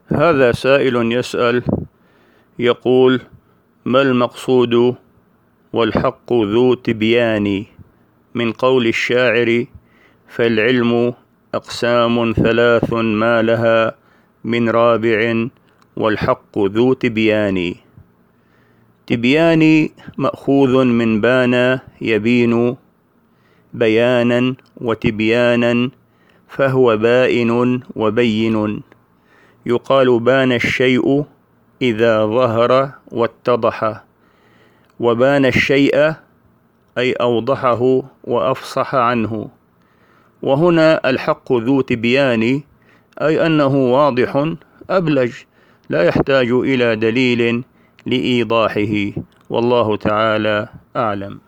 هذا سائل يسأل يقول: ما المقصود والحق ذو تبيان من قول الشاعر فالعلم أقسام ثلاث ما لها من رابع والحق ذو تبيان. تبيان مأخوذ من بان يبين بيانا وتبيانا، فهو بائن وبين. يقال بان الشيء إذا ظهر واتضح، وبان الشيء أي أوضحه وأفصح عنه. وهنا الحق ذو تبيان أي أنه واضح أبلج، لا يحتاج إلى دليل لإيضاحه، والله تعالى أعلم.